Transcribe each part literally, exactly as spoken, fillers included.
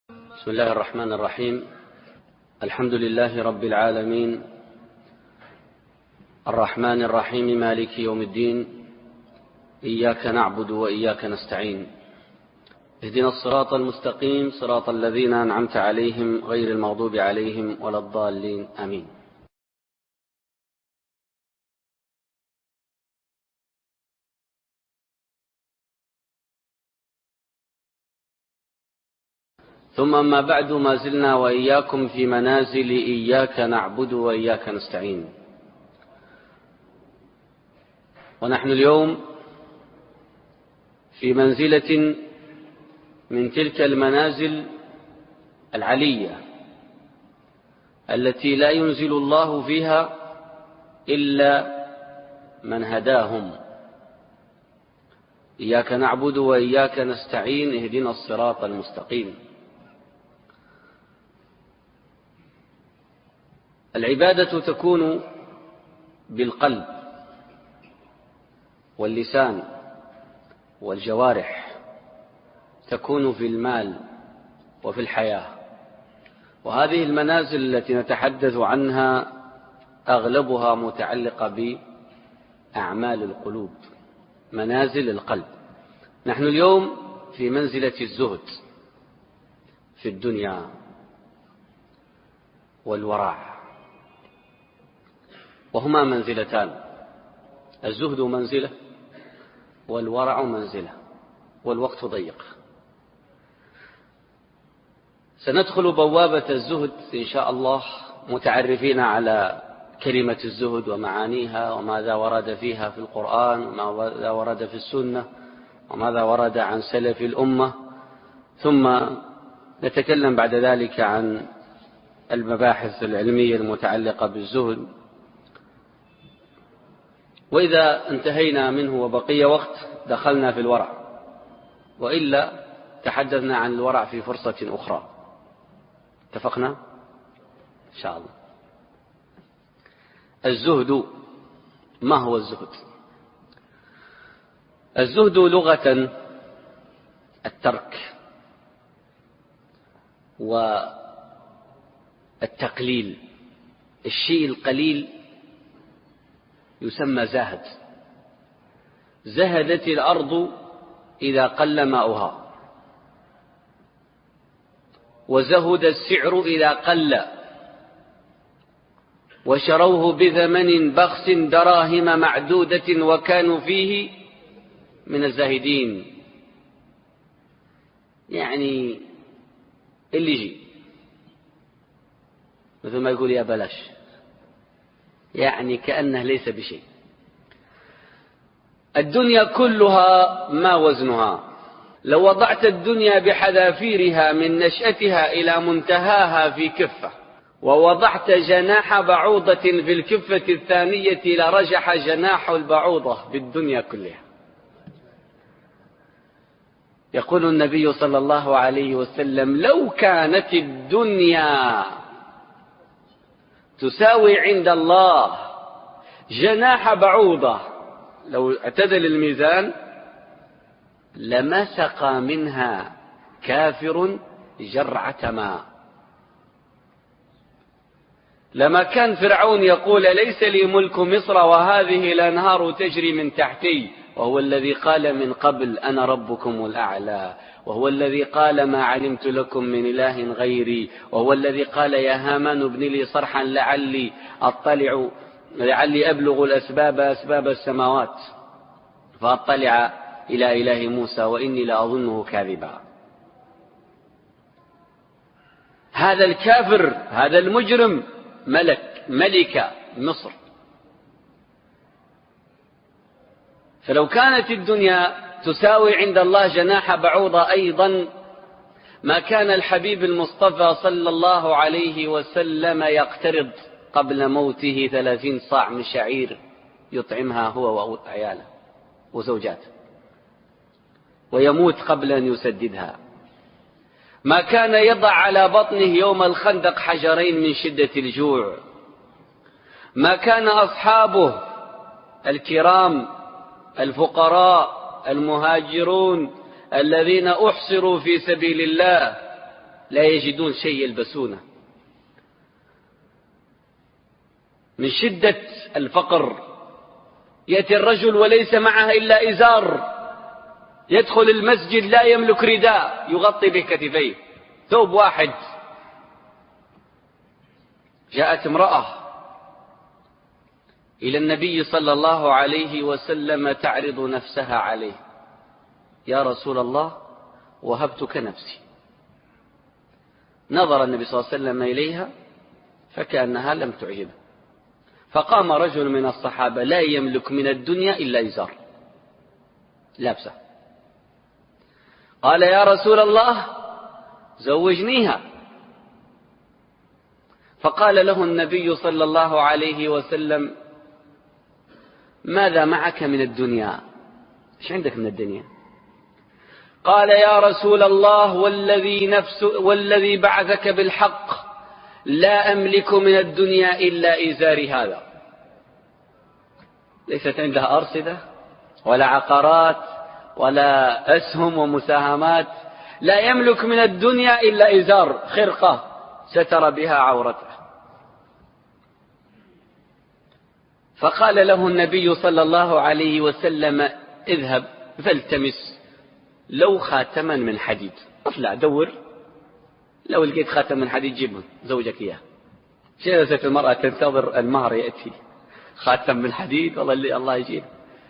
بسم الله الرحمن الرحيم. الحمد لله رب العالمين، الرحمن الرحيم، مالك يوم الدين، إياك نعبد وإياك نستعين، اهدنا الصراط المستقيم، صراط الذين أنعمت عليهم غير المغضوب عليهم ولا الضالين، آمين. ثم أما بعد، ما زلنا وإياكم في منازل إياك نعبد وإياك نستعين، ونحن اليوم في منزلة من تلك المنازل العلية التي لا ينزل الله فيها إلا من هداهم. إياك نعبد وإياك نستعين، اهدنا الصراط المستقيم. العبادة تكون بالقلب واللسان والجوارح، تكون في المال وفي الحياة، وهذه المنازل التي نتحدث عنها أغلبها متعلقة بأعمال القلوب، منازل القلب. نحن اليوم في منزلة الزهد في الدنيا والورع، وهما منزلتان، الزهد منزلة والورع منزلة، والوقت ضيق. سندخل بوابة الزهد إن شاء الله متعرفين على كلمة الزهد ومعانيها، وماذا ورد فيها في القرآن، وماذا ورد في السنة، وماذا ورد عن سلف الأمة. ثم نتكلم بعد ذلك عن المباحث العلمية المتعلقة بالزهد، وإذا انتهينا منه وبقي وقت دخلنا في الورع، وإلا تحدثنا عن الورع في فرصة أخرى. اتفقنا؟ إن شاء الله. الزهد، ما هو الزهد؟ الزهد لغة الترك والتقليل، الشيء القليل يسمى زاهد. زهدت الأرض إذا قل ماؤها، وزهد السعر إذا قل، وشروه بثمن بخس دراهم معدودة وكانوا فيه من الزاهدين. يعني اللي يجي مثل ما يقول يا بلاش، يعني كأنه ليس بشيء. الدنيا كلها ما وزنها، لو وضعت الدنيا بحذافيرها من نشأتها إلى منتهاها في كفة، ووضعت جناح بعوضة في الكفة الثانية لرجح جناح البعوضة بالدنيا كلها. يقول النبي صلى الله عليه وسلم: لو كانت الدنيا تساوي عند الله جناح بعوضة، لو اعتدل الميزان لما سقى منها كافر جرعة ماء. لما كان فرعون يقول: ليس لي ملك مصر وهذه الأنهار تجري من تحتي، وهو الذي قال من قبل أنا ربكم الأعلى، وهو الذي قال ما علمت لكم من إله غيري، وهو الذي قال يا هامان ابن لي صرحا لعلي أطلع لعلي أبلغ الأسباب أسباب السماوات فأطلع إلى إله موسى وإني لأظنه كاذبا. هذا الكافر، هذا المجرم، ملك ملك مصر. فلو كانت الدنيا تساوي عند الله جناح بعوضة أيضا ما كان الحبيب المصطفى صلى الله عليه وسلم يقترض قبل موته ثلاثين صاع من شعير يطعمها هو وعياله وزوجاته، ويموت قبل أن يسددها. ما كان يضع على بطنه يوم الخندق حجرين من شدة الجوع. ما كان أصحابه الكرام الفقراء المهاجرون الذين أحصروا في سبيل الله لا يجدون شيء يلبسونه، من شدة الفقر يأتي الرجل وليس معه إلا إزار، يدخل المسجد لا يملك رداء يغطي به كتفيه، ثوب واحد. جاءت امرأة إلى النبي صلى الله عليه وسلم تعرض نفسها عليه: يا رسول الله وهبتك نفسي. نظر النبي صلى الله عليه وسلم إليها فكأنها لم تعجبه، فقام رجل من الصحابة لا يملك من الدنيا إلا إزار لابسه، قال: يا رسول الله زوجنيها. فقال له النبي صلى الله عليه وسلم: ماذا معك من الدنيا؟ ايش عندك من الدنيا؟ قال: يا رسول الله والذي نفس والذي بعثك بالحق لا أملك من الدنيا إلا إزاري هذا. ليست عندها أرصدة ولا عقارات ولا أسهم ومساهمات، لا يملك من الدنيا إلا إزار، خرقة ستر بها عورته. فقال له النبي صلى الله عليه وسلم: اذهب فالتمس لو خاتما من حديد، اطلع دور، لو لقيت خاتم من حديد جيبه زوجك إياه. جلست المرأة تنتظر المهر يأتي، خاتم من حديد، والله اللي الله يجيب.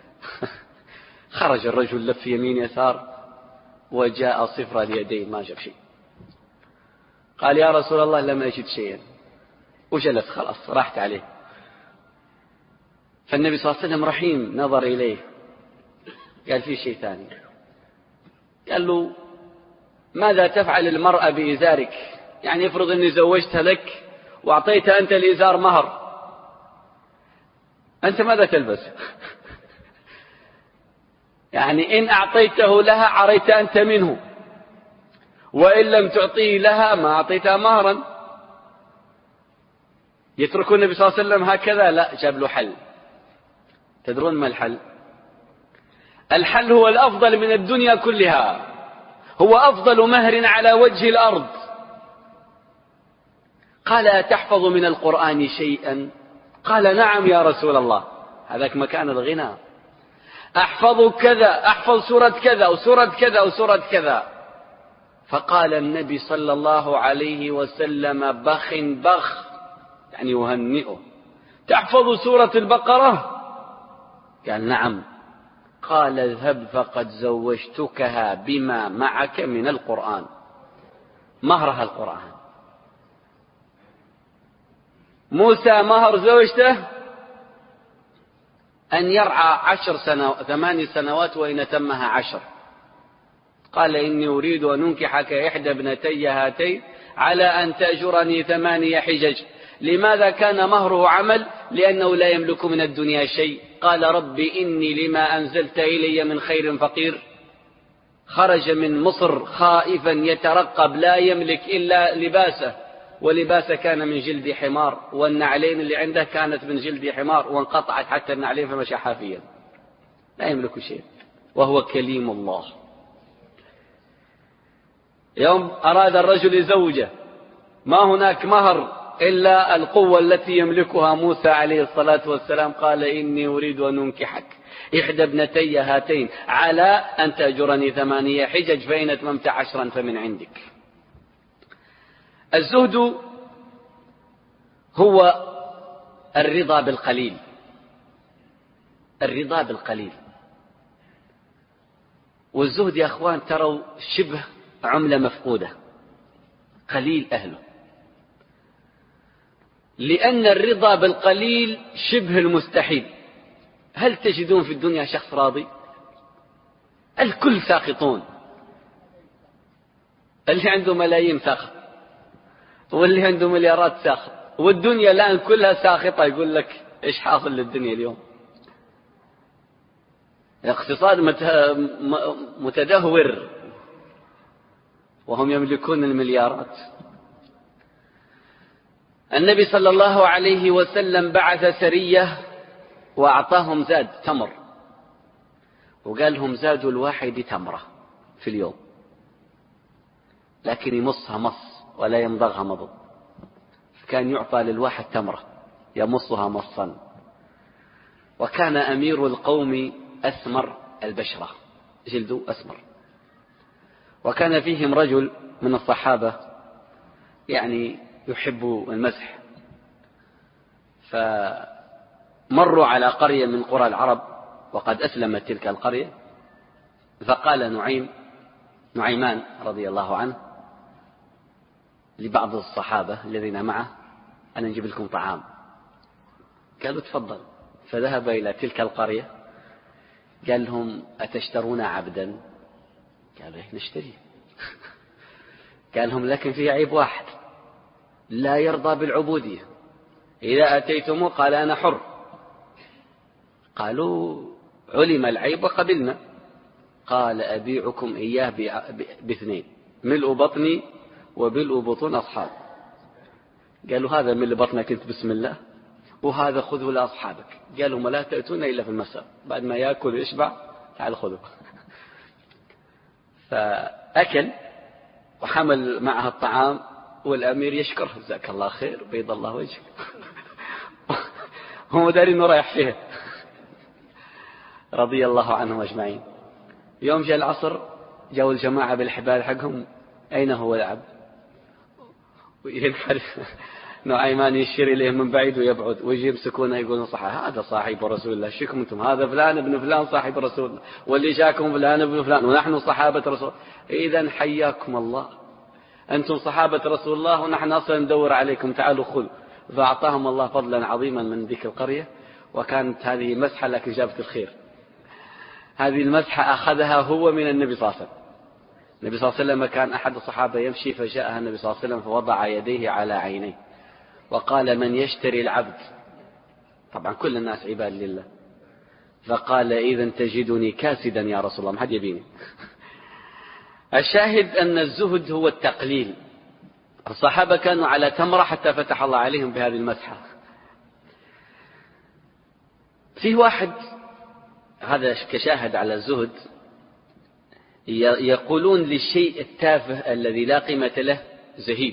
خرج الرجل لف يمين يسار وجاء صفر اليدين، ما جاب شيء. قال: يا رسول الله لم أجد شيئا، وجلس خلاص راحت عليه. فالنبي صلى الله عليه وسلم رحيم نظر إليه، قال: في شيء ثاني. قال له: ماذا تفعل المرأة بإزارك؟ يعني افرض أني زوجتها لك وأعطيت أنت الإزار مهر، أنت ماذا تلبس؟ يعني إن أعطيته لها عريت أنت منه، وإن لم تعطيه لها ما أعطيتها مهرا. يترك النبي صلى الله عليه وسلم هكذا؟ لا، جاب له حل. تدرون ما الحل؟ الحل هو الأفضل من الدنيا كلها، هو أفضل مهر على وجه الأرض. قال: أتحفظ من القرآن شيئا؟ قال: نعم يا رسول الله. هذاك مكان الغنى، أحفظ كذا، أحفظ سورة كذا وسورة كذا وسورة كذا. فقال النبي صلى الله عليه وسلم: بخ بخ، يعني يهنئه، تحفظ سورة البقرة؟ قال: نعم. قال: اذهب فقد زوجتكها بما معك من القرآن، مهرها القرآن. موسى مهر زوجته أن يرعى عشر سنوات ثماني سنوات وإن تمها عشر. قال: إني أريد أن أنكحك إحدى ابنتي هاتين على أن تأجرني ثماني حجج. لماذا كان مهره عمل؟ لأنه لا يملك من الدنيا شيء. قال: رب إني لما أنزلت إلي من خير فقير. خرج من مصر خائفا يترقب، لا يملك إلا لباسه، ولباسه كان من جلد حمار، والنعلين اللي عنده كانت من جلد حمار وانقطعت حتى النعلين فمشى حافيا، لا يملك شيء، وهو كليم الله. يوم أراد الرجل يزوجه ما هناك مهر إلا القوة التي يملكها موسى عليه الصلاة والسلام. قال: إني أريد أن أنكحك إحدى ابنتي هاتين على أن تأجرني ثمانية حجج، فإن أتممت عشرا فمن عندك. الزهد هو الرضا بالقليل، الرضا بالقليل. والزهد يا أخوان تروا شبه عملة مفقودة، قليل أهله، لأن الرضا بالقليل شبه المستحيل. هل تجدون في الدنيا شخص راضي؟ الكل ساخطون، اللي عنده ملايين ساخط، واللي عنده مليارات ساخط، والدنيا الآن كلها ساخطة. يقول لك إيش حاصل للدنيا اليوم؟ الاقتصاد متدهور وهم يملكون المليارات. النبي صلى الله عليه وسلم بعث سرية وأعطاهم زاد تمر، وقال لهم: زادوا الواحد تمرة في اليوم. لكن يمصها مص ولا يمضغها مضغ. كان يعطى للواحد تمرة يمصها مصا. وكان أمير القوم أسمر البشرة، جلده أسمر. وكان فيهم رجل من الصحابة يعني يحب المزح، فمروا على قرية من قرى العرب وقد أسلمت تلك القرية، فقال نعيم نعيمان رضي الله عنه لبعض الصحابة الذين معه: أنا نجيب لكم طعام. قالوا: تفضل. فذهب إلى تلك القرية، قال لهم: أتشترون عبدا؟ قالوا: إيه نشتري. قال لهم: لكن فيه عيب واحد، لا يرضى بالعبودية، إذا أتيتموه قال أنا حر. قالوا: علم العيب وقبلنا. قال: أبيعكم إياه باثنين، ملء بطني وملء بطون أصحاب. قالوا: هذا ملء بطنك أنت بسم الله، وهذا خذه لأصحابك. قالوا: ما لا تأتون إلا في المساء بعد ما يأكل ويشبع، تعال خذه. فأكل وحمل معها الطعام، والأمير يشكره: جزاك الله خير، بيض الله وجهك. هم دارين انه رايح فيه. رضي الله عنهم أجمعين. يوم جاء العصر، جاءوا الجماعة بالحبال حقهم: أين هو العبد؟ وينحرف نعيمان يشير إليه من بعيد ويبعد، ويجي يمسكونه يقولون: صح، هذا صاحب رسول الله، شكم أنتم، هذا فلان ابن فلان صاحب رسول الله، واللي جاكم فلان ابن فلان، ونحن صحابة رسول الله. إذن حياكم الله، أنتم صحابة رسول الله ونحن أصلا ندور عليكم، تعالوا خذوا. فأعطاهم الله فضلا عظيما من ذيك القرية. وكانت هذه مسحة لكن جابت الخير. هذه المسحة أخذها هو من النبي صلى الله عليه وسلم. النبي صلى الله عليه وسلم كان أحد الصحابة يمشي، فجاءها النبي صلى الله عليه وسلم فوضع يديه على عينيه وقال: من يشتري العبد؟ طبعا كل الناس عباد لله. فقال: إذن تجدني كاسدا يا رسول الله، ما حد يبيني. الشاهد أن الزهد هو التقليل. الصحابة كانوا على تمرة حتى فتح الله عليهم بهذه المسحة. فيه واحد، هذا كشاهد على الزهد، يقولون للشيء التافه الذي لا قيمة له زهيد.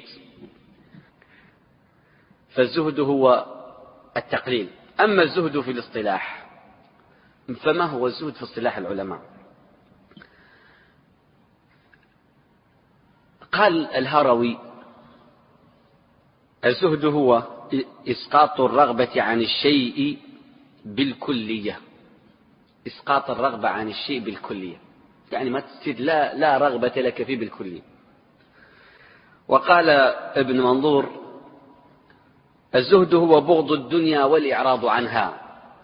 فالزهد هو التقليل. أما الزهد في الاصطلاح، فما هو الزهد في اصطلاح العلماء؟ قال الهروي: الزهد هو إسقاط الرغبة عن الشيء بالكلية. إسقاط الرغبة عن الشيء بالكلية، يعني ما تستد لا, لا رغبة لك فيه بالكلية. وقال ابن منظور: الزهد هو بغض الدنيا والإعراض عنها.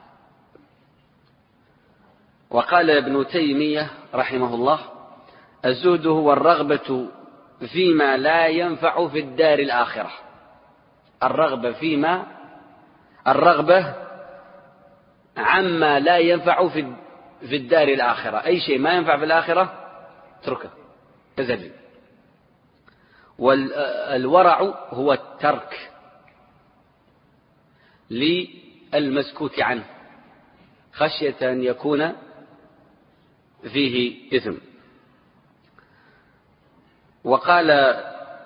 وقال ابن تيمية رحمه الله: الزهد هو الرغبة فيما لا ينفع في الدار الآخرة. الرغبة فيما الرغبة عما لا ينفع في في الدار الآخرة. أي شيء ما ينفع في الآخرة اتركه، تزهد. والورع هو الترك للمسكوت عنه خشية أن يكون فيه إثم. وقال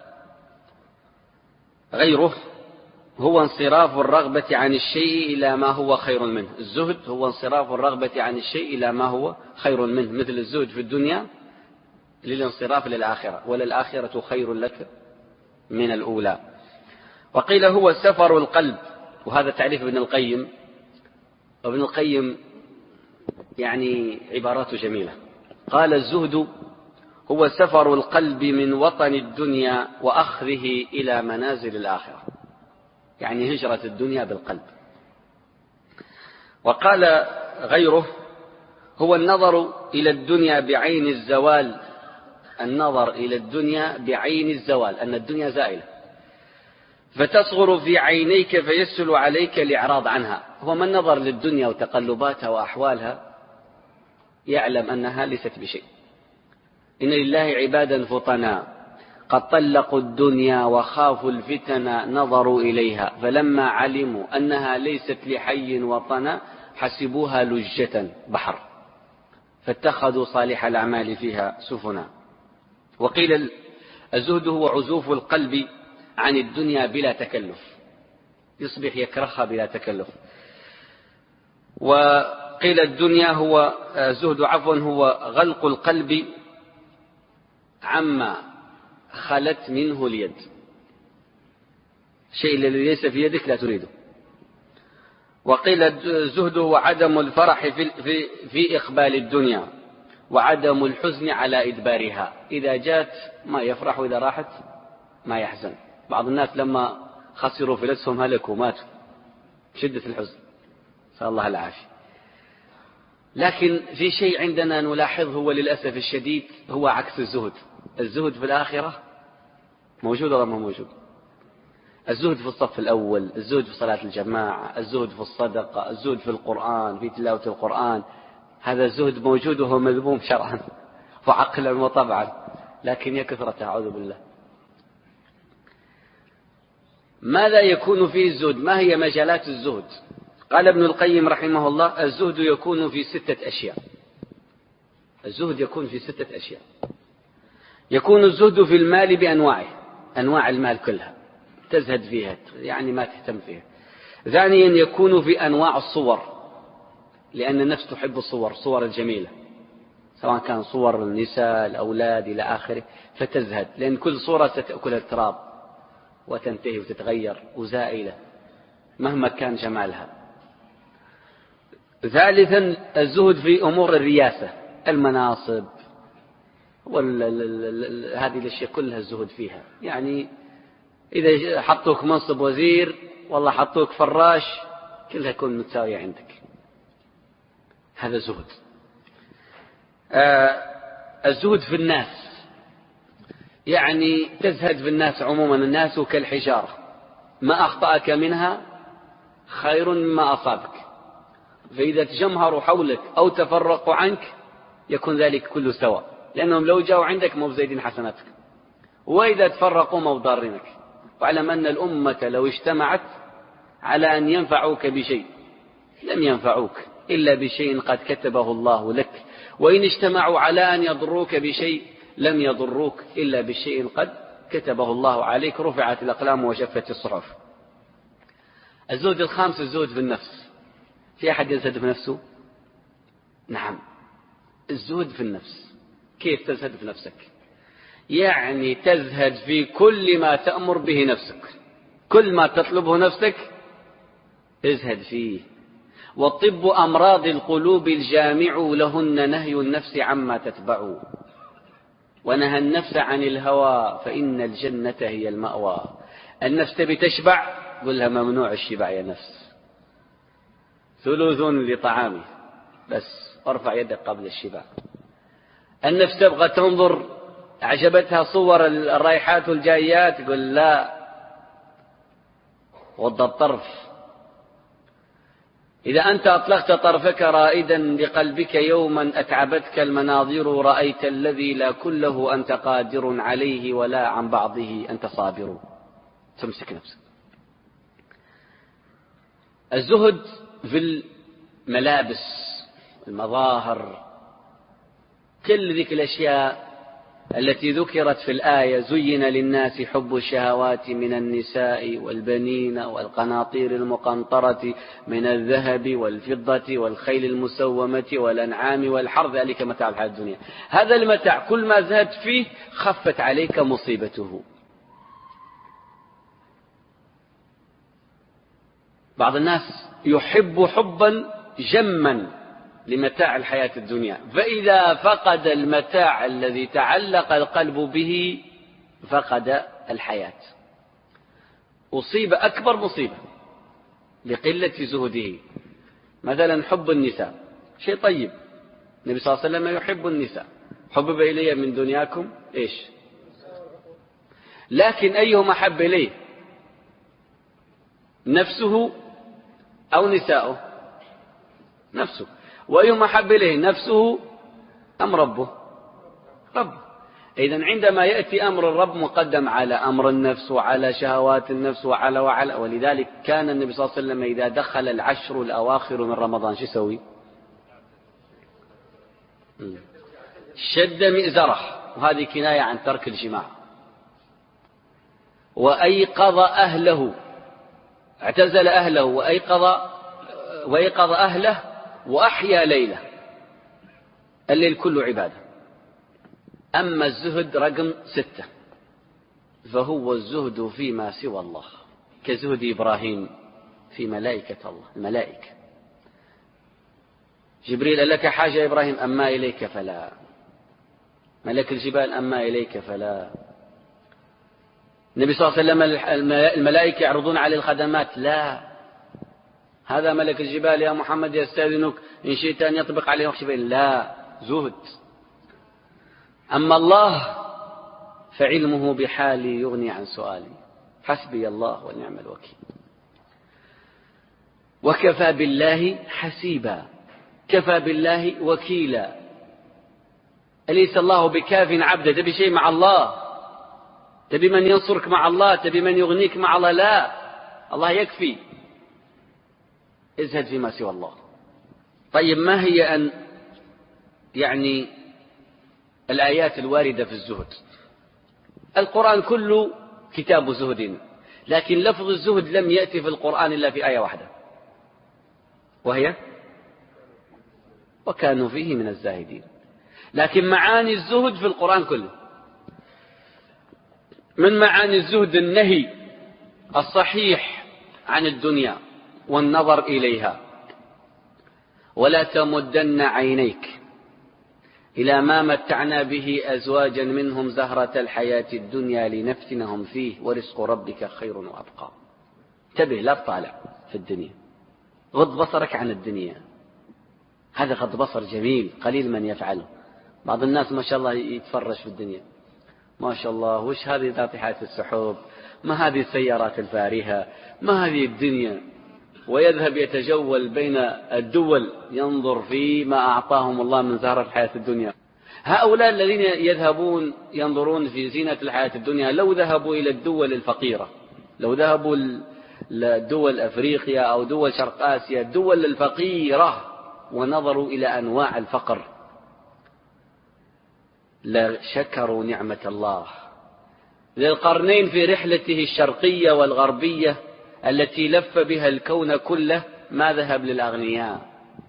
غيره: هو انصراف الرغبة عن الشيء إلى ما هو خير منه. الزهد هو انصراف الرغبة عن الشيء إلى ما هو خير منه، مثل الزهد في الدنيا للانصراف للآخرة، وللآخرة خير لك من الأولى. وقيل هو سفر القلب، وهذا تعريف ابن القيم. وابن القيم يعني عباراته جميلة. قال: الزهد هو سفر القلب من وطن الدنيا وأخذه إلى منازل الآخرة، يعني هجرة الدنيا بالقلب. وقال غيره: هو النظر إلى الدنيا بعين الزوال. النظر إلى الدنيا بعين الزوال، أن الدنيا زائلة، فتصغر في عينيك فيسهل عليك الإعراض عنها. هو من نظر للدنيا وتقلباتها وأحوالها يعلم أنها ليست بشيء. إن لله عبادا فطنا قد طلقوا الدنيا وخافوا الفتن نظروا إليها، فلما علموا أنها ليست لحي وطنا حسبوها لجة بحر، فاتخذوا صالح الأعمال فيها سفنا. وقيل الزهد هو عزوف القلب عن الدنيا بلا تكلف، يصبح يكرهها بلا تكلف. وقيل الدنيا هو الزهد عفوا هو غلق القلب عما خلت منه اليد، شيء الذي ليس في يدك لا تريده. وقيل الزهد هو عدم الفرح في, في, في إقبال الدنيا وعدم الحزن على إدبارها، إذا جاءت ما يفرح وإذا راحت ما يحزن. بعض الناس لما خسروا فلسهم هلكوا ماتوا شدة الحزن، نسأل الله العافية. لكن في شيء عندنا نلاحظه وللأسف الشديد هو عكس الزهد. الزهد في الآخرة موجود ولا ما موجود؟ الزهد في الصف الأول، الزهد في صلاة الجماعة، الزهد في الصدقة، الزهد في القرآن، في تلاوة القرآن، هذا الزهد موجود وهو مذموم شرعا وعقلا وطبعا، لكن يا كثرة أعوذ بالله. ماذا يكون فيه الزهد؟ ما هي مجالات الزهد؟ قال ابن القيم رحمه الله: الزهد يكون في ستة أشياء. الزهد يكون في ستة أشياء. يكون الزهد في المال بأنواعه، أنواع المال كلها تزهد فيها، يعني ما تهتم فيها. ثانيا يكون في أنواع الصور، لأن النفس تحب الصور، صور الجميلة، سواء كان صور النساء الأولاد إلى آخره، فتزهد، لأن كل صورة ستأكلها التراب وتنتهي وتتغير وزائلة مهما كان جمالها. ثالثا الزهد في أمور الرياسة، المناصب هذه الأشياء كلها الزهد فيها، يعني إذا حطوك منصب وزير والله حطوك فراش كلها تكون متساوية عندك، هذا زهد. آه الزهد في الناس، يعني تزهد في الناس عموما، الناس كالحجارة ما أخطأك منها خير مما أصابك، فإذا تجمهروا حولك أو تفرقوا عنك يكون ذلك كله سواء، لأنهم لو جاءوا عندك مو بزيدين حسناتك، وإذا تفرقوا مو بضارينك. واعلم أن الأمة لو اجتمعت على أن ينفعوك بشيء لم ينفعوك إلا بشيء قد كتبه الله لك، وإن اجتمعوا على أن يضروك بشيء لم يضروك إلا بشيء قد كتبه الله عليك، رفعت الأقلام وجفت الصحف. الزهد الخامس الزهد في النفس. في أحد يزهد في نفسه؟ نعم، الزهد في النفس. كيف تزهد في نفسك؟ يعني تزهد في كل ما تأمر به نفسك، كل ما تطلبه نفسك ازهد فيه. والطب أمراض القلوب الجامع لهن نهي النفس عما تتبع، ونهى النفس عن الهوى فإن الجنة هي المأوى. النفس تبي تشبع، قل لها ممنوع الشبع يا نفس، ثلث لطعامه بس، ارفع يدك قبل الشبع. النفس تبغى تنظر، عجبتها صور الرايحات والجايات، قل لا، غض الطرف. إذا أنت أطلقت طرفك رائدا بقلبك يوما أتعبتك المناظر، رأيت الذي لا كله أنت قادر عليه ولا عن بعضه أنت صابر. تمسك نفسك. الزهد في الملابس، المظاهر، كل ذيك الأشياء التي ذكرت في الآية: زين للناس حب الشهوات من النساء والبنين والقناطير المقنطرة من الذهب والفضة والخيل المسومة والأنعام والحرث، ذلك متاع الحياة الدنيا. هذا المتاع كل ما زهدت فيه خفت عليك مصيبته. بعض الناس يحب حبا جما لمتاع الحياة الدنيا، فإذا فقد المتاع الذي تعلق القلب به فقد الحياة، أصيب أكبر مصيبة لقلة زهده. مثلا حب النساء شيء طيب، النبي صلى الله عليه وسلم يحب النساء، حبب إلي من دنياكم إيش، لكن أيهما حب إليه، نفسه أو نساؤه؟ نفسه. وأيهما حب إليه، نفسه أم ربه؟ ربه. إذن عندما يأتي أمر الرب مقدم على أمر النفس وعلى شهوات النفس وعلى وعلى، ولذلك كان النبي صلى الله عليه وسلم إذا دخل العشر الأواخر من رمضان شو يسوي؟ شد مئزره، وهذه كناية عن ترك الجماع، وأيقظ أهله، اعتزل أهله وأيقظ وأيقظ أهله وأحيا ليله، الليل كله عبادة. أما الزهد رقم ستة فهو الزهد فيما سوى الله، كزهد إبراهيم في ملائكة الله، الملائكة. جبريل قال لك حاجة إبراهيم، أما إليك فلا. ملك الجبال، أما إليك فلا. النبي صلى الله عليه وسلم الملائكة يعرضون عليه الخدمات، لا. هذا ملك الجبال يا محمد يستأذنك إن شئت أن يطبق عليه خشبين، لا، زهد. أما الله فعلمه بحالي يغني عن سؤالي، حسبي الله ونعم الوكيل. وكفى بالله حسيبا، كفى بالله وكيلا. أليس الله بكاف عبده؟ تبي شيء مع الله؟ تبي من ينصرك مع الله؟ تبي من يغنيك مع الله؟ لا، الله يكفي. ازهد فيما سوى الله. طيب، ما هي أن يعني الآيات الواردة في الزهد؟ القرآن كله كتاب زهد، لكن لفظ الزهد لم يأتي في القرآن إلا في آية واحدة، وهي وكانوا فيه من الزاهدين. لكن معاني الزهد في القرآن كله. من معاني الزهد النهي الصحيح عن الدنيا والنظر إليها. ولا تمدن عينيك إلى ما متعنا به أزواجا منهم زهرة الحياة الدنيا لنفتنهم فيه ورزق ربك خير وأبقى. انتبه، لا تطالع في الدنيا، غض بصرك عن الدنيا. هذا غض بصر جميل قليل من يفعله. بعض الناس ما شاء الله يتفرج في الدنيا، ما شاء الله، وش هذه ناطحات السحاب، ما هذه السيارات الفارهة، ما هذه الدنيا، ويذهب يتجول بين الدول ينظر في ما أعطاهم الله من زهرة الحياة الدنيا. هؤلاء الذين يذهبون ينظرون في زينة الحياة الدنيا لو ذهبوا إلى الدول الفقيرة، لو ذهبوا لدول أفريقيا أو دول شرق آسيا، الدول الفقيرة، ونظروا إلى أنواع الفقر، لشكروا نعمة الله. ذي القرنين في رحلته الشرقية والغربية التي لف بها الكون كله ما ذهب للأغنياء،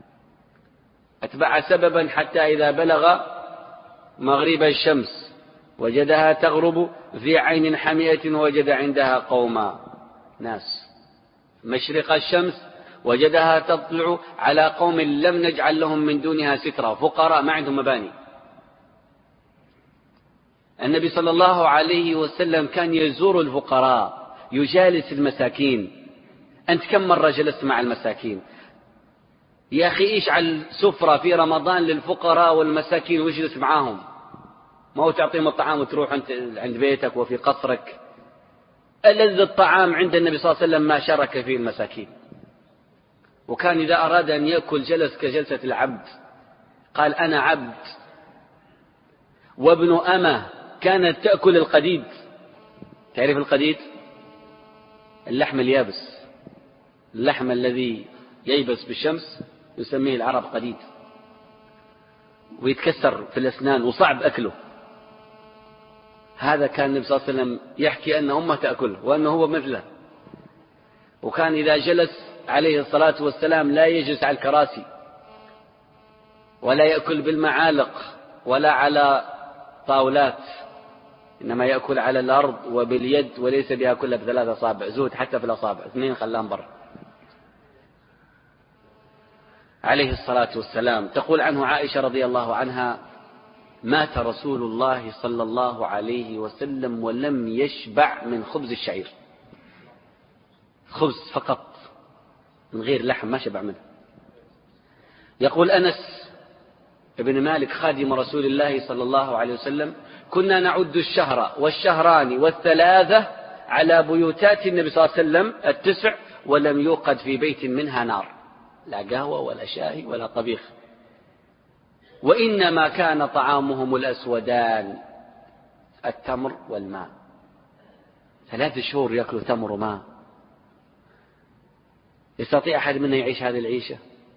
أتبع سببا حتى إذا بلغ مغرب الشمس وجدها تغرب في عين حمية وجد عندها قوما ناس، مشرق الشمس وجدها تطلع على قوم لم نجعل لهم من دونها سترا، فقراء ما عندهم مباني. النبي صلى الله عليه وسلم كان يزور الفقراء، يجالس المساكين. أنت كم مرة جلست مع المساكين؟ يا أخي إيش على السفرة في رمضان للفقراء والمساكين واجلس معاهم، ما هو تعطيهم الطعام وتروح أنت عند بيتك وفي قصرك. ألذ الطعام عند النبي صلى الله عليه وسلم ما شارك فيه المساكين. وكان إذا أراد أن يأكل جلس كجلسة العبد. قال أنا عبد وابن أمة كانت تأكل القديد. تعرف القديد؟ اللحم اليابس، اللحم الذي ييبس بالشمس يسميه العرب قديد، ويتكسر في الأسنان وصعب أكله. هذا كان النبي صلى الله عليه وسلم يحكي أن أمه تأكله وأنه هو مثله. وكان إذا جلس عليه الصلاة والسلام لا يجلس على الكراسي ولا يأكل بالمعالق ولا على طاولات، إنما يأكل على الأرض وباليد، وليس بيأكلها بثلاثة أصابع، زهد حتى في الأصابع، اثنين خلان برا عليه الصلاة والسلام. تقول عنه عائشة رضي الله عنها: مات رسول الله صلى الله عليه وسلم ولم يشبع من خبز الشعير، خبز فقط من غير لحم ما شبع منه. يقول أنس ابن مالك خادم رسول الله صلى الله عليه وسلم: كنا نعد الشهر والشهران والثلاثة على بيوتات النبي صلى الله عليه وسلم التسع، ولم يوقد في بيت منها نار، لا قهوة ولا شاي ولا طبيخ، وإنما كان طعامهم الأسودان، التمر والماء. ثلاث شهور يأكلوا تمر وماء. يستطيع أحد منا يعيش هذه العيشة؟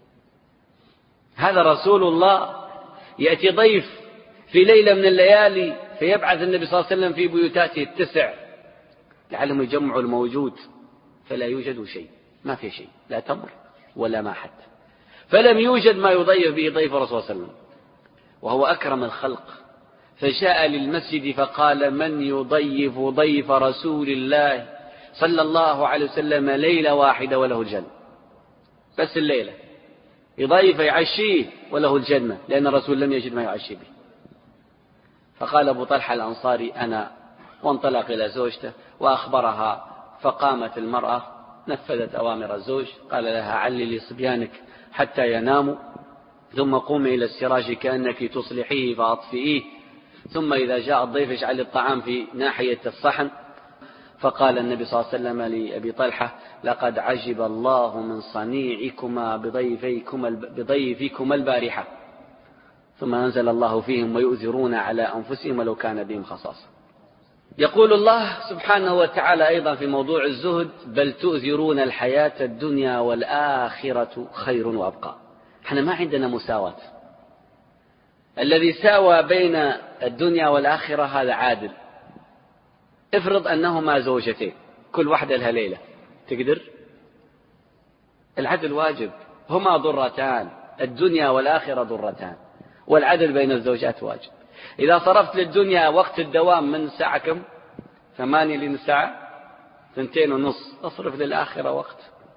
هذا رسول الله يأتي ضيف في ليلة من الليالي فيبعث النبي صلى الله عليه وسلم في بيوتاته التسع لعلهم يجمعوا الموجود فلا يوجد شيء، ما في شيء، لا تمر ولا ما حتى. فلم يوجد ما يضيف به ضيف الرسول صلى الله عليه وسلم وهو أكرم الخلق، فجاء للمسجد فقال: من يضيف ضيف رسول الله صلى الله عليه وسلم ليلة واحدة وله الجنة؟ بس الليلة يضيف يعشيه وله الجنة، لأن الرسول لم يجد ما يعشي به. فقال أبو طلحة الأنصاري: أنا، وانطلق إلى زوجته وأخبرها. فقامت المرأة نفذت أوامر الزوج، قال لها: عللي صبيانك حتى يناموا، ثم قومي إلى السراج كأنك تصلحيه فأطفئيه، ثم إذا جاء الضيف اجعل الطعام في ناحية الصحن. فقال النبي صلى الله عليه وسلم لأبي طلحة: لقد عجب الله من صنيعكما بضيفيكما, بضيفكما البارحة. ثم أنزل الله فيهم: ويؤثرون على أنفسهم ولو كان بهم خصاصة. يقول الله سبحانه وتعالى أيضا في موضوع الزهد: بل تؤثرون الحياة الدنيا والآخرة خير وأبقى. احنا ما عندنا مساواة. الذي ساوى بين الدنيا والآخرة هذا عادل. افرض أنهما زوجتين كل واحدة لها ليلة، تقدر؟ العدل واجب، هما ضرتان، الدنيا والآخرة ضرتان، والعدل بين الزوجات واجب. إذا صرفت للدنيا وقت الدوام من ساعة كم؟ ثمانية لين ساعة ثنتين ونص، اصرف للآخرة وقت.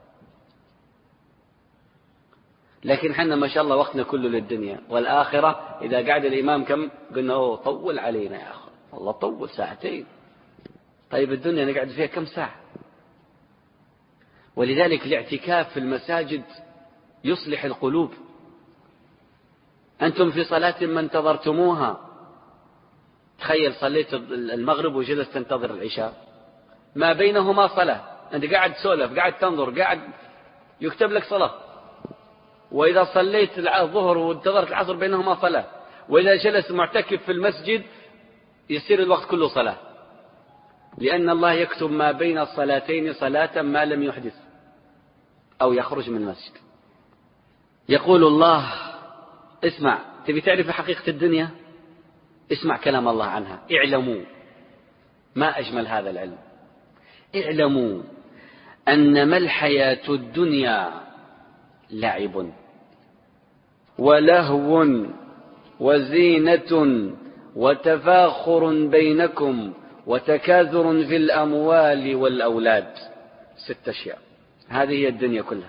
لكن حنا ما شاء الله وقتنا كله للدنيا، والآخرة إذا قعد الإمام كم قلنا: أوه طول علينا يا أخي، والله طول ساعتين. طيب الدنيا نقعد فيها كم ساعة؟ ولذلك الاعتكاف في المساجد يصلح القلوب. أنتم في صلاة ما انتظرتموها، تخيل صليت المغرب وجلست تنتظر العشاء، ما بينهما صلاة، أنت قاعد تسولف، قاعد تنظر، قاعد يكتب لك صلاة. وإذا صليت الظهر وانتظرت العصر بينهما صلاة. وإذا جلس معتكف في المسجد يصير الوقت كله صلاة، لأن الله يكتب ما بين الصلاتين صلاة ما لم يحدث أو يخرج من المسجد. يقول الله: اسمع، تبي تعرف حقيقة الدنيا؟ اسمع كلام الله عنها: اعلموا، ما أجمل هذا العلم، اعلموا أنما الحياة الدنيا لعب ولهو وزينة وتفاخر بينكم وتكاثر في الأموال والأولاد. ست أشياء، هذه هي الدنيا كلها.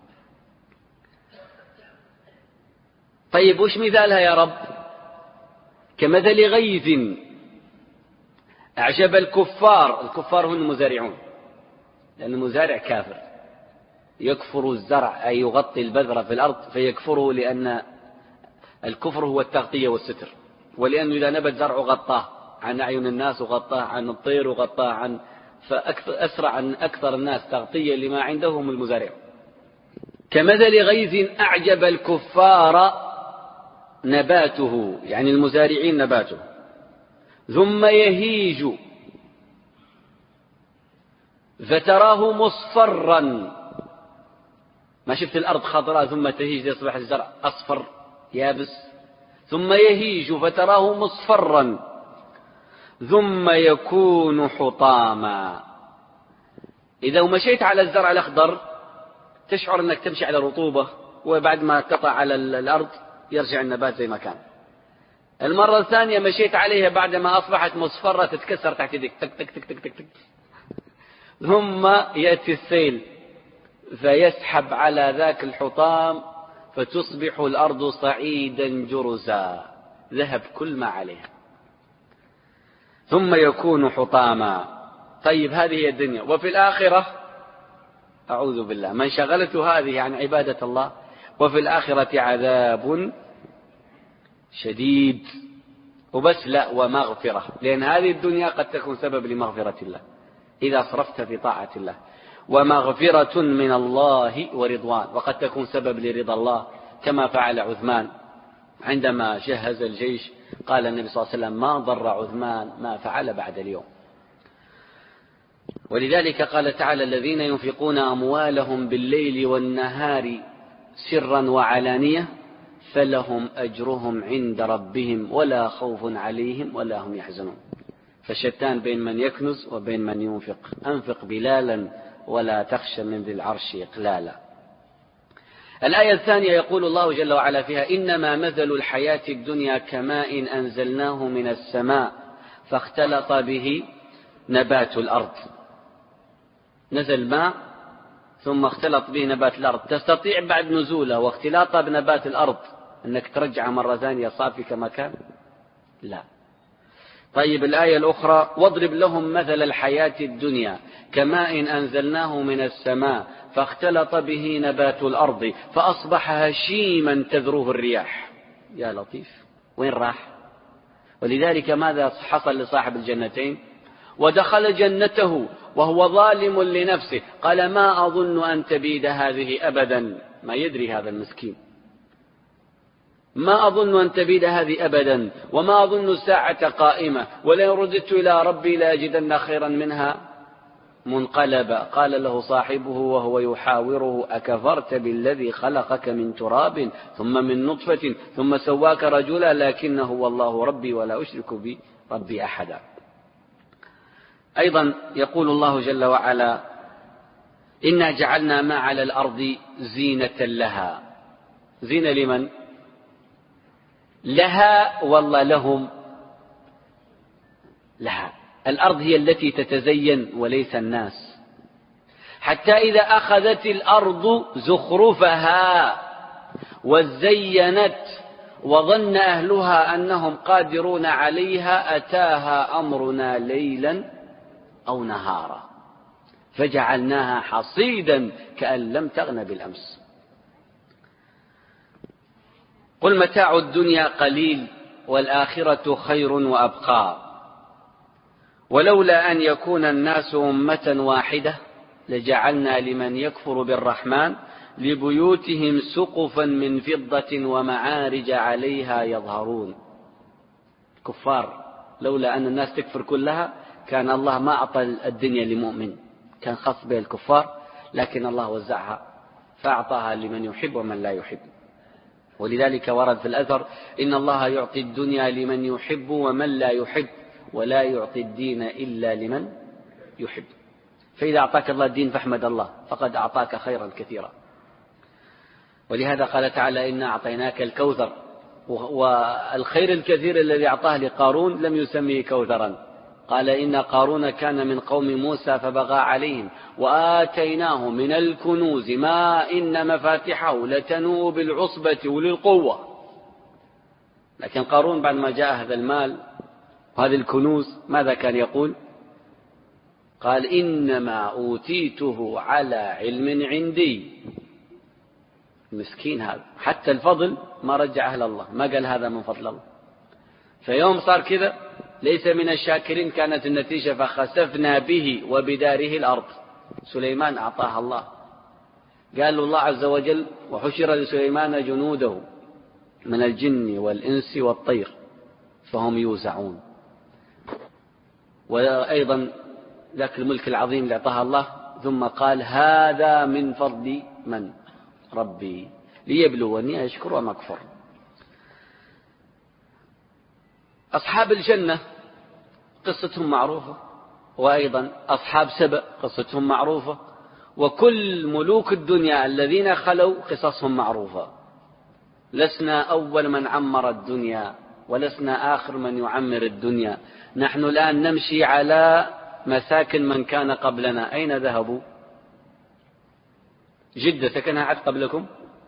طيب وش مثالها يا رب؟ كمثل غيث أعجب الكفار. الكفار هم المزارعون، لأن المزارع كافر، يكفر الزرع أي يغطي البذرة في الأرض فيكفره، لأن الكفر هو التغطية والستر، ولأنه إذا نبت زرع غطاه عن أعين الناس وغطاه عن الطير وغطاه عن فأسرع عن أكثر الناس تغطية لما عندهم المزارع. كمثل غيث أعجب الكفار نباته، يعني المزارعين نباته، ثم يهيج فتراه مصفرا. ما شفت الأرض خضراء ثم تهيج يصبح الزرع أصفر يابس؟ ثم يهيج فتراه مصفرا ثم يكون حطاما. إذا مشيت على الزرع الأخضر تشعر أنك تمشي على رطوبة، وبعد ما قطع على الأرض يرجع النبات زي ما كان. المرة الثانية مشيت عليها بعدما أصبحت مصفرة تتكسر تحت يدك، تك تك تك تك تك تك. ثم يأتي السيل فيسحب على ذاك الحطام فتصبح الأرض صعيدا جرزا، ذهب كل ما عليها، ثم يكون حطاما. طيب هذه هي الدنيا. وفي الآخرة أعوذ بالله من شغلته هذه عن عبادة الله، وفي الآخرة عذاب شديد. وبس لا، ومغفرة، لأن هذه الدنيا قد تكون سبب لمغفرة الله إذا صرفت في طاعة الله، ومغفرة من الله ورضوان، وقد تكون سبب لرضا الله، كما فعل عثمان عندما جهز الجيش. قال النبي صلى الله عليه وسلم: ما ضر عثمان ما فعل بعد اليوم. ولذلك قال تعالى: الذين ينفقون أموالهم بالليل والنهار سرا وعلانية فلهم أجرهم عند ربهم ولا خوف عليهم ولا هم يحزنون. فالشتان بين من يكنز وبين من ينفق. أنفق بلالا ولا تخشى من ذي العرش إقلالا. الآية الثانية يقول الله جل وعلا فيها: إنما مثل الحياة الدنيا كماء أنزلناه من السماء فاختلط به نبات الأرض. نزل ماء ثم اختلط به نبات الأرض. تستطيع بعد نزوله واختلاطه بنبات الأرض أنك ترجع مرة ثانية صافي كما كان؟ لا. طيب الآية الأخرى: واضرب لهم مثل الحياة الدنيا كماء أنزلناه من السماء فاختلط به نبات الأرض فأصبح هشيما تذروه الرياح. يا لطيف، وين راح؟ ولذلك ماذا حصل لصاحب الجنتين؟ ودخل جنته وهو ظالم لنفسه قال: ما أظن أن تبيد هذه أبدا. ما يدري هذا المسكين، ما أظن أن تبيد هذه أبدا، وما أظن الساعة قائمة، ولئن رددت إلى ربي لأجدن خيرا منها منقلبا. قال له صاحبه وهو يحاوره: أكفرت بالذي خلقك من تراب ثم من نطفة ثم سواك رجلا لكنه هو الله ربي ولا أشرك بربي أحدا. أيضا يقول الله جل وعلا: إنا جعلنا ما على الأرض زينة لها. زينة لمن؟ لها والله لهم؟ لها. الأرض هي التي تتزين وليس الناس. حتى إذا أخذت الأرض زخرفها وزينت وظن أهلها أنهم قادرون عليها أتاها أمرنا ليلا أو نهارا فجعلناها حصيدا كأن لم تغن بالأمس. قل متاع الدنيا قليل والآخرة خير وأبقى ولولا أن يكون الناس أمة واحدة لجعلنا لمن يكفر بالرحمن لبيوتهم سقفا من فضة ومعارج عليها يظهرون. كفار، لولا أن الناس تكفر كلها كان الله ما أعطى الدنيا لمؤمن، كان خاص به الكفار، لكن الله وزعها فأعطاها لمن يحب ومن لا يحب. ولذلك ورد في الأثر: إن الله يعطي الدنيا لمن يحب ومن لا يحب ولا يعطي الدين إلا لمن يحب. فإذا أعطاك الله الدين فاحمد الله، فقد أعطاك خيرا كثيرا. ولهذا قال تعالى: إنا أعطيناك الكوثر. والخير الكثير الذي أعطاه لقارون لم يسميه كوثرا، قال: إن قارون كان من قوم موسى فبغى عليهم وآتيناه من الكنوز ما إن مفاتحه لتنوء بالعصبة أولي القوة. لكن قارون بعد ما جاء هذا المال وهذه الكنوز ماذا كان يقول؟ قال: إنما أوتيته على علم عندي. مسكين هذا، حتى الفضل ما رجع أهل الله، ما قال هذا من فضل الله. فيوم صار كذا ليس من الشاكرين كانت النتيجة فخسفنا به وبداره الأرض. سليمان أعطاها الله، قال الله عز وجل: وحشر لسليمان جنوده من الجن والإنس والطير فهم يوزعون. وأيضا ذاك الملك العظيم اللي أعطاها الله ثم قال: هذا من فضل من؟ ربي ليبلوني أشكر أم أكفر. أصحاب الجنة قصتهم معروفة، وأيضا أصحاب سبأ قصتهم معروفة، وكل ملوك الدنيا الذين خلوا قصصهم معروفة. لسنا أول من عمر الدنيا ولسنا آخر من يعمر الدنيا. نحن الآن نمشي على مساكن من كان قبلنا. أين ذهبوا؟ جدة سكنها عد قبلكم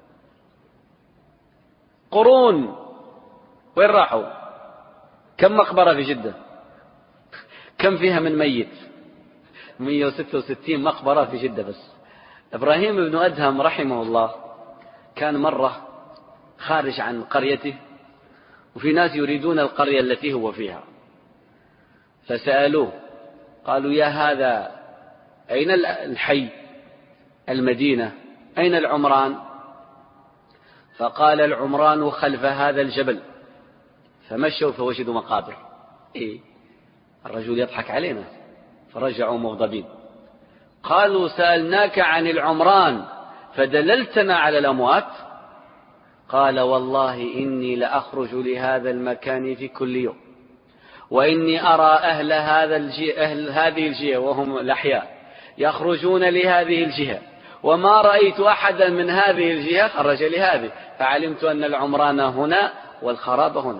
قرون، وين راحوا؟ كم مقبرة في جدة؟ كم فيها من ميت؟ مئة وستة وستين مقبرة في جدة بس. إبراهيم بن أدهم رحمه الله كان مرة خارج عن قريته وفي ناس يريدون القرية التي هو فيها، فسألوه قالوا: يا هذا أين الحي المدينة؟ أين العمران؟ فقال: العمران خلف هذا الجبل. فمشوا فوجدوا مقابر. إيه؟ الرجل يضحك علينا، فرجعوا مغضبين. قالوا: سألناك عن العمران فدللتنا على الأموات. قال: والله إني لأخرج لهذا المكان في كل يوم وإني أرى أهل, هذا الجي أهل هذه الجهة وهم الأحياء يخرجون لهذه الجهة، وما رأيت أحدا من هذه الجهة خرج لهذه، فعلمت أن العمران هنا والخراب هنا.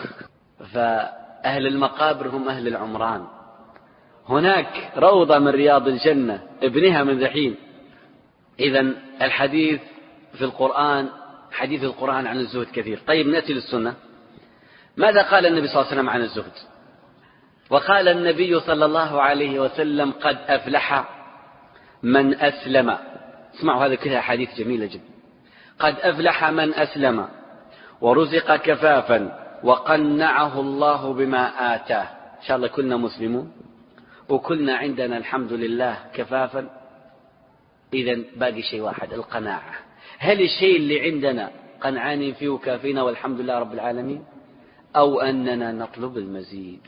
فأهل المقابر هم أهل العمران. هناك روضة من رياض الجنة ابنها من ذحين. إذن الحديث في القرآن، حديث القرآن عن الزهد كثير. طيب نأتي للسنة. ماذا قال النبي صلى الله عليه وسلم عن الزهد؟ وقال النبي صلى الله عليه وسلم قد أفلح من أسلم. اسمعوا هذا كلها حديث جميلة جدا. قد أفلح من أسلم ورزق كفافا وقنعه الله بما آتاه. إن شاء الله كلنا مسلمون وكلنا عندنا الحمد لله كفافا. إذن باقي شيء واحد، القناعة. هل الشيء اللي عندنا قنعانين فيه وكافينا والحمد لله رب العالمين، أو أننا نطلب المزيد؟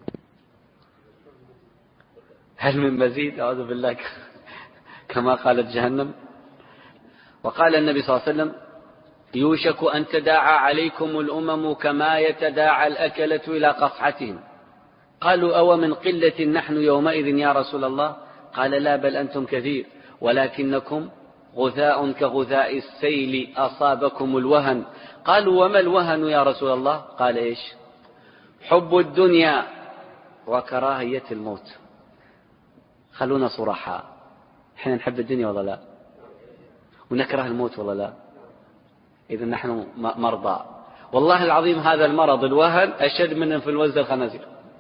هل من مزيد؟ أعوذ بالله، كما قالت جهنم. وقال النبي صلى الله عليه وسلم يوشك أن تداعى عليكم الأمم كما يتداعى الأكلة إلى قصعتهم. قالوا أو من قلة نحن يومئذ يا رسول الله؟ قال لا، بل أنتم كثير ولكنكم غثاء كغثاء السيل أصابكم الوهن. قالوا وما الوهن يا رسول الله؟ قال إيش؟ حب الدنيا وكراهية الموت. خلونا صراحة، احنا نحب الدنيا ولا لا؟ ونكره الموت ولا لا؟ إذا نحن مرضى. والله العظيم هذا المرض الوهن أشد من انفلونزا الخنازير.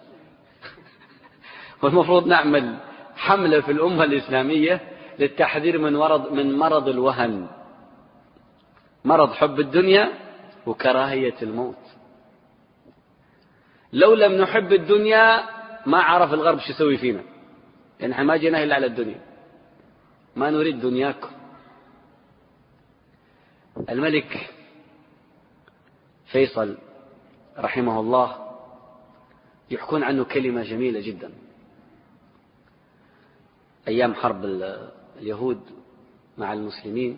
والمفروض نعمل حملة في الأمة الإسلامية للتحذير من مرض من مرض الوهن، مرض حب الدنيا وكراهية الموت. لو لم نحب الدنيا ما عرف الغرب شو يسوي فينا، لأن احنا ما جينا إلا على الدنيا، ما نريد دنياكم. الملك فيصل رحمه الله يحكون عنه كلمة جميلة جدا. أيام حرب اليهود مع المسلمين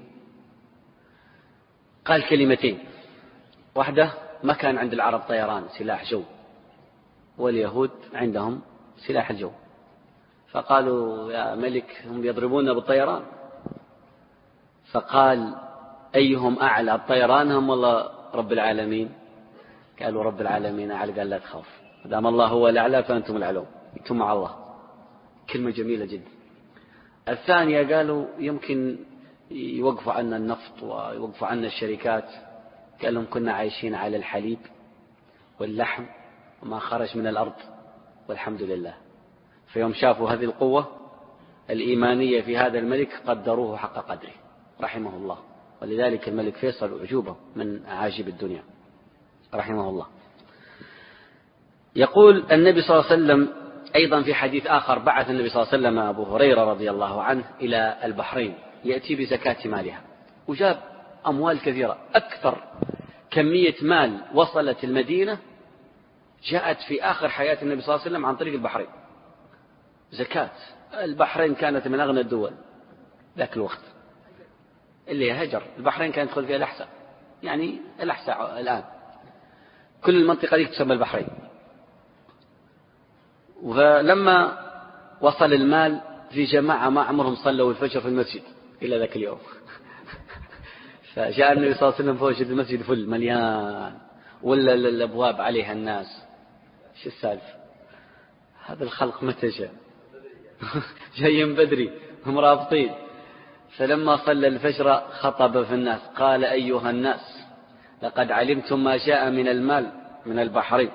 قال كلمتين. واحدة، ما كان عند العرب طيران سلاح جو، واليهود عندهم سلاح الجو، فقالوا يا ملك هم يضربون بالطيران. فقال أيهم أعلى، الطيران هم والله رب العالمين؟ قالوا رب العالمين أعلى. قال لا تخاف، دام الله هو الأعلى فأنتم العلو، أنتم مع الله. كلمة جميلة جدا. الثانية قالوا يمكن يوقفوا عنا النفط ويوقفوا عنا الشركات. قال لهم كنا عايشين على الحليب واللحم وما خرج من الأرض والحمد لله. فيوم شافوا هذه القوة الإيمانية في هذا الملك قدروه حق قدره رحمه الله. ولذلك الملك فيصل أعجوبة من عاجب الدنيا رحمه الله. يقول النبي صلى الله عليه وسلم أيضا في حديث آخر، بعث النبي صلى الله عليه وسلم أبو هريرة رضي الله عنه إلى البحرين يأتي بزكاة مالها، وجاب أموال كثيرة. أكثر كمية مال وصلت المدينة جاءت في آخر حياة النبي صلى الله عليه وسلم عن طريق البحرين. زكاة البحرين كانت من أغنى الدول ذاك الوقت، اللي هجر البحرين كانت تدخل فيها الأحساء، يعني الأحساء الآن كل المنطقة دي تسمى البحرين. ولما وصل المال في جماعة ما عمرهم صلوا الفجر في المسجد إلى ذاك اليوم. فجاء النبي صلى الله عليه وسلم فوجد المسجد فل مليان، ولا الأبواب عليها الناس. شو السالفة؟ هذا الخلق متى جاء؟ جايين بدري هم رابطين. فلما صلى الفجر خطب في الناس قال أيها الناس لقد علمتم ما جاء من المال من البحرين،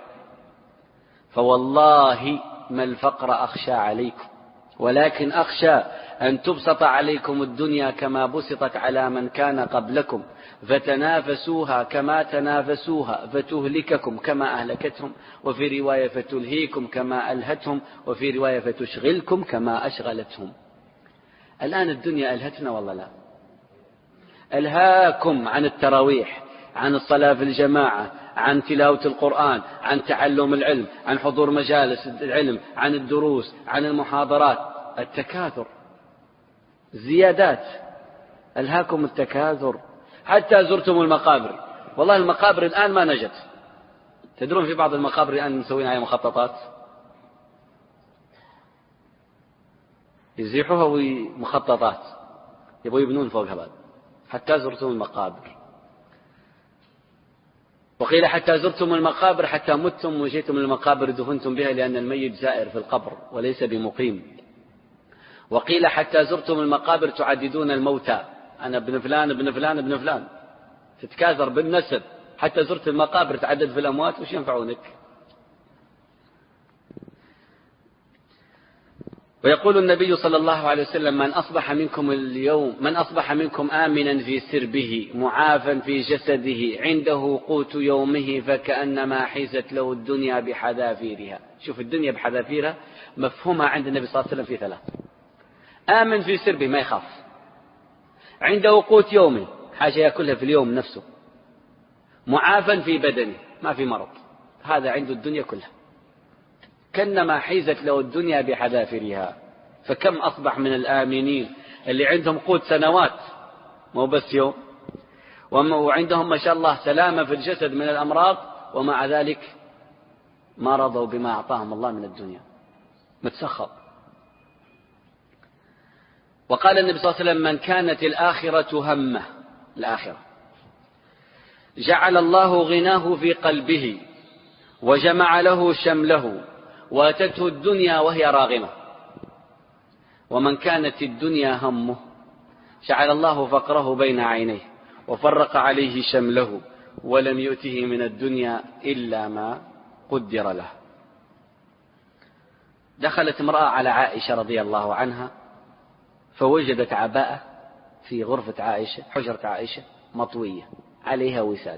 فوالله ما الفقر أخشى عليكم، ولكن أخشى أن تبسط عليكم الدنيا كما بسطت على من كان قبلكم، فتنافسوها كما تنافسوها فتهلككم كما أهلكتهم، وفي رواية فتلهيكم كما ألهتهم، وفي رواية فتشغلكم كما أشغلتهم. الآن الدنيا ألهتنا والله لا؟ ألهاكم عن التراويح، عن الصلاة في الجماعة، عن تلاوة القرآن، عن تعلم العلم، عن حضور مجالس العلم، عن الدروس، عن المحاضرات. التكاثر، زيادات، ألهاكم التكاثر حتى زرتم المقابر. والله المقابر الآن ما نجت، تدرون في بعض المقابر الآن مسوين عليها مخططات، يزيحوها ومخططات يبغوا يبنون فوقها بعد، حتى زرتم المقابر. وقيل حتى زرتم المقابر حتى متم وجيتم المقابر دفنتم بها، لأن الميت زائر في القبر وليس بمقيم. وقيل حتى زرتم المقابر تعددون الموتى، أنا ابن فلان ابن فلان ابن فلان، تتكاثر بالنسب، حتى زرت المقابر تعدد في الأموات، وش ينفعونك؟ ويقول النبي صلى الله عليه وسلم: من أصبح منكم اليوم من أصبح منكم آمنا في سربه معافا في جسده عنده قوت يومه فكأنما حيزت له الدنيا بحذافيرها. شوف الدنيا بحذافيرها مفهومها عند النبي صلى الله عليه وسلم في ثلاث: آمن في سربه ما يخاف، عنده قوت يومه حاجة يأكلها في اليوم نفسه، معافا في بدنه ما في مرض، هذا عنده الدنيا كلها، كأنما حيزت له الدنيا بحذافيرها. فكم أصبح من الآمنين اللي عندهم قوت سنوات مو بس يوم، وعندهم ما شاء الله سلامة في الجسد من الأمراض، ومع ذلك ما رضوا بما أعطاهم الله من الدنيا، متسخط. وقال النبي صلى الله عليه وسلم: من كانت الآخرة همه، الآخرة، جعل الله غناه في قلبه وجمع له شمله واتته الدنيا وهي راغمة. ومن كانت الدنيا همه جعل الله فقره بين عينيه وفرق عليه شمله ولم يؤته من الدنيا إلا ما قدر له. دخلت امرأة على عائشة رضي الله عنها فوجدت عباءة في غرفة عائشة، حجرة عائشة، مطوية عليها وساد.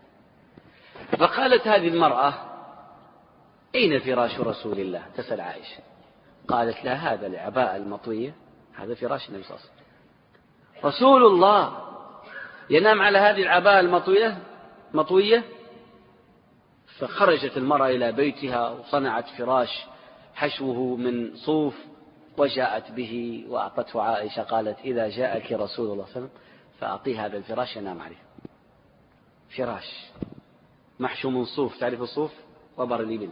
فقالت هذه المرأة: أين فراش رسول الله؟ تسأل عائشة. قالت لا، هذا العباءة المطوية هذا فراش النبي صلى الله عليه وسلم، رسول الله ينام على هذه العباءة المطوية مطوية. فخرجت المرأة إلى بيتها وصنعت فراش حشوه من صوف وجاءت به وأعطته عائشة. قالت: إذا جاءك رسول الله صلى الله عليه وسلم فأعطيه هذا الفراش ينام عليه. فراش محشو من صوف، تعرف الصوف؟ وبر الإبل.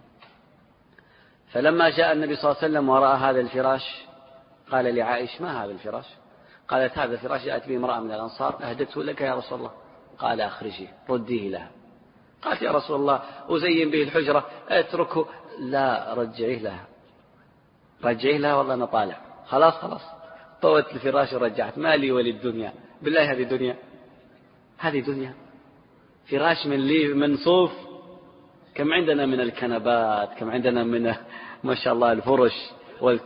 فلما جاء النبي صلى الله عليه وسلم ورأى هذا الفراش قال لعائشة: ما هذا الفراش؟ قالت: هذا الفراش جاءت به امرأة من الأنصار أهدته لك يا رسول الله. قال: أخرجيه رديه لها. قالت: يا رسول الله أزين به الحجرة أتركه. لا، رجعيه لها، رجعيه لها، والله أنا طالع. خلاص خلاص طوت الفراش ورجعت. مالي وللدنيا، بالله هذه دنيا، هذه دنيا. فراش من لي من صوف، كم عندنا من الكنبات، كم عندنا من ما شاء الله الفرش وال...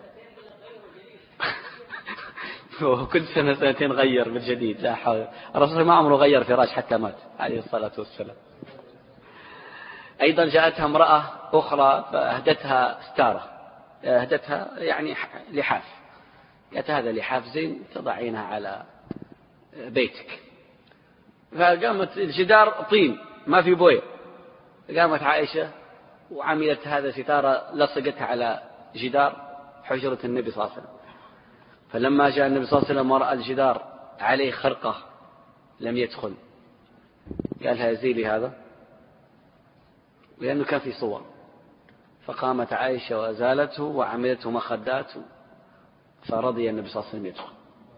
وكل سنة سنتين غير بالجديد. لا حول. الرسول ما عمره غير فراش حتى مات عليه الصلاة والسلام. أيضا جاءتها امرأة أخرى فأهدتها ستارة، أهدتها يعني لحاف، قالت: هذا لحاف زين تضعينها على بيتك. فقامت الجدار طين ما في بويه، قامت عائشة وعملت هذا ستارة لصقتها على جدار حجرة النبي صلى الله عليه وسلم. فلما جاء النبي صلى الله عليه وسلم ورأى الجدار عليه خرقة لم يدخل، قالها: زيلي هذا، لأنه كان في صور. فقامت عائشة وأزالته وعملته مخدات، فرضي النبي صلى الله عليه وسلم يدخل.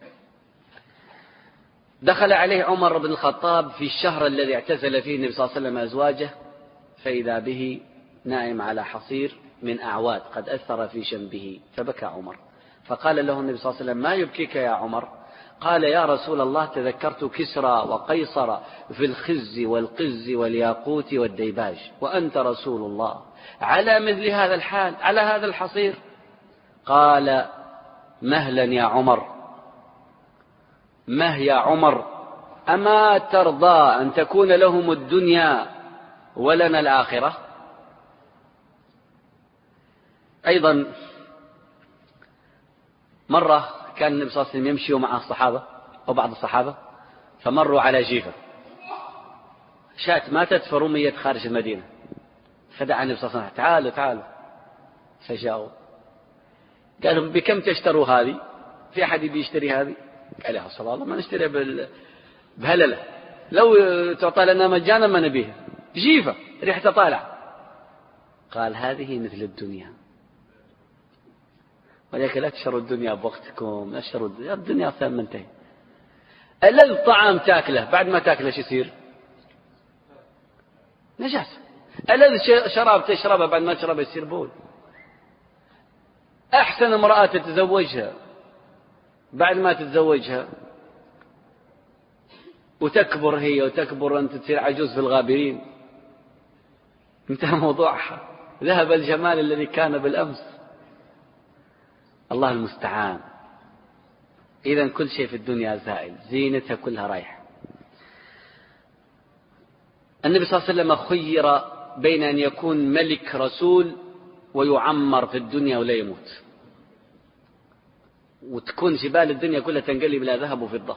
دخل عليه عمر بن الخطاب في الشهر الذي اعتزل فيه النبي صلى الله عليه وسلم أزواجه، فإذا به نائم على حصير من أعواد قد أثر في جنبه، فبكى عمر. فقال له النبي صلى الله عليه وسلم: ما يبكيك يا عمر؟ قال: يا رسول الله تذكرت كسرى وقيصر في الخز والقز والياقوت والديباج، وأنت رسول الله على مثل هذا الحال على هذا الحصير. قال: مهلا يا عمر، مه يا عمر، أما ترضى أن تكون لهم الدنيا ولنا الآخرة؟ أيضا مرة كان النبي صلى الله عليه وسلم يمشي مع الصحابة أو بعض الصحابة، فمروا على جيفة، شاة ماتت فرميت خارج المدينة، فدعا النبي صلى الله عليه وسلم: تعالوا تعالوا. فجاءوا قالوا: بكم تشتروا هذه؟ في أحد بيشتري هذه؟ قال: يا رسول الله ما نشتري بهللة، لو تعطى لنا مجانا ما نبيها، جيفة ريحته طالع. قال هذه مثل الدنيا، ولكن لا تشروا الدنيا بوقتكم، لا تشروا الدنيا, الدنيا أصلا منتهي. ألذ طعام تاكله بعد ما تاكله شو يصير؟ نجاسة. ألذ شراب تشربه بعد ما تشربه يصير بول. أحسن امرأة تتزوجها بعد ما تتزوجها وتكبر هي وتكبر أنت تصير عجوز في الغابرين، انتهى موضوعها، ذهب الجمال الذي كان بالأمس. الله المستعان. إذن كل شيء في الدنيا زائل، زينتها كلها رايحة. النبي صلى الله عليه وسلم خير بين أن يكون ملك رسول ويعمر في الدنيا ولا يموت، وتكون جبال الدنيا كلها تنقلب إلى ذهب وفضة،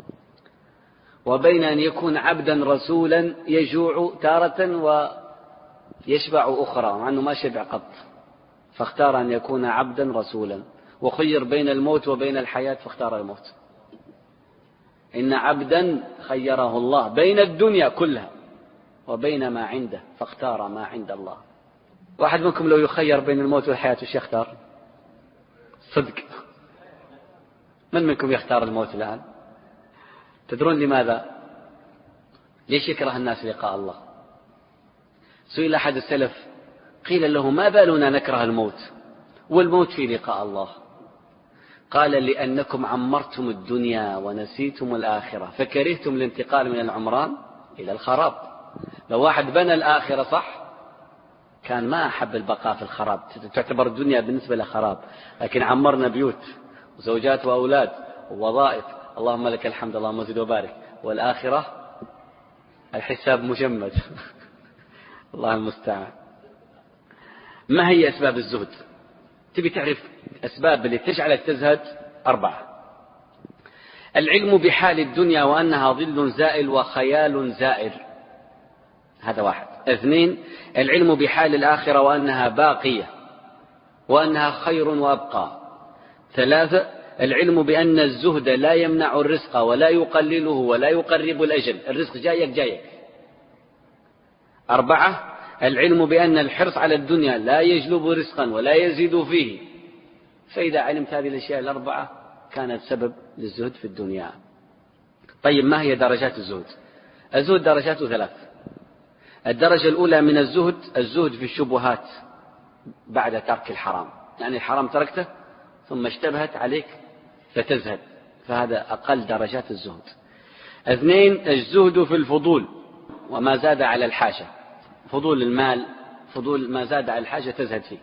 وبين أن يكون عبدا رسولا يجوع تارة ويشبع أخرى، مع أنه ما شبع قط، فاختار أن يكون عبدا رسولا. وخير بين الموت وبين الحياة فاختار الموت. إن عبدا خيره الله بين الدنيا كلها وبين ما عنده فاختار ما عند الله. واحد منكم لو يخير بين الموت والحياة وش يختار؟ صدق، من منكم يختار الموت الآن؟ تدرون لماذا؟ ليش يكره الناس لقاء الله؟ سئل أحد السلف قيل له ما بالنا نكره الموت والموت في لقاء الله؟ قال لأنكم عمرتم الدنيا ونسيتم الآخرة فكرهتم الانتقال من العمران إلى الخراب. لو واحد بنى الآخرة صح كان ما أحب البقاء في الخراب، تعتبر الدنيا بالنسبة له خراب، لكن عمرنا بيوت وزوجات وأولاد ووظائف، اللهم لك الحمد اللهم زد وبارك، والآخرة الحساب مجمد. الله المستعان. ما هي أسباب الزهد؟ تبي تعرف أسباب اللي تجعلك تزهد؟ أربعة. العلم بحال الدنيا وأنها ظل زائل وخيال زائر، هذا واحد. اثنين، العلم بحال الآخرة وأنها باقية وأنها خير وأبقى. ثلاثة، العلم بأن الزهد لا يمنع الرزق ولا يقلله ولا يقرب الأجل، الرزق جايك جايك. أربعة، العلم بأن الحرص على الدنيا لا يجلب رزقا ولا يزيد فيه. فإذا علمت هذه الأشياء الأربعة كانت سبب للزهد في الدنيا. طيب ما هي درجات الزهد؟ الزهد درجاته ثلاث. الدرجة الأولى من الزهد الزهد في الشبهات بعد ترك الحرام، يعني الحرام تركته ثم اشتبهت عليك فتزهد، فهذا أقل درجات الزهد. اثنين، الزهد في الفضول وما زاد على الحاجة، فضول المال، فضول ما زاد على الحاجة تزهد فيه.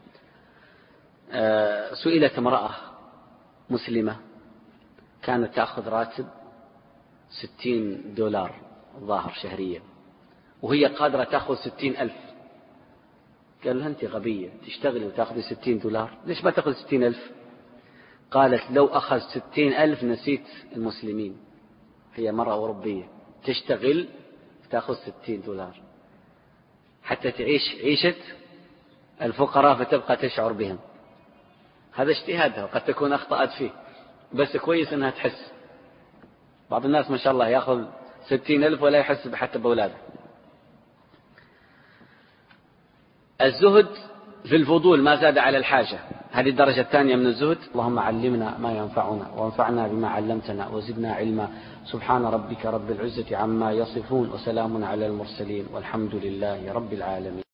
أه سئلت امرأة مسلمة كانت تأخذ راتب ستين دولار ظاهر شهريا، وهي قادرة تأخذ ستين ألف. قال لها أنت غبية، تشتغلي وتأخذي ستين دولار، ليش ما تأخذ ستين ألف؟ قالت لو أخذ ستين ألف نسيت المسلمين. هي مرأة أوروبية تشتغل وتأخذ ستين دولار حتى تعيش عيشة الفقراء فتبقى تشعر بهم. هذا اجتهادها وقد تكون أخطأت فيه، بس كويس أنها تحس. بعض الناس ما شاء الله يأخذ ستين ألف ولا يحس حتى بأولاده. الزهد في الفضول ما زاد على الحاجة، هذه الدرجة الثانية من الزهد. اللهم علمنا ما ينفعنا وانفعنا بما علمتنا وزدنا علما. سبحان ربك رب العزة عما يصفون وسلام على المرسلين والحمد لله رب العالمين.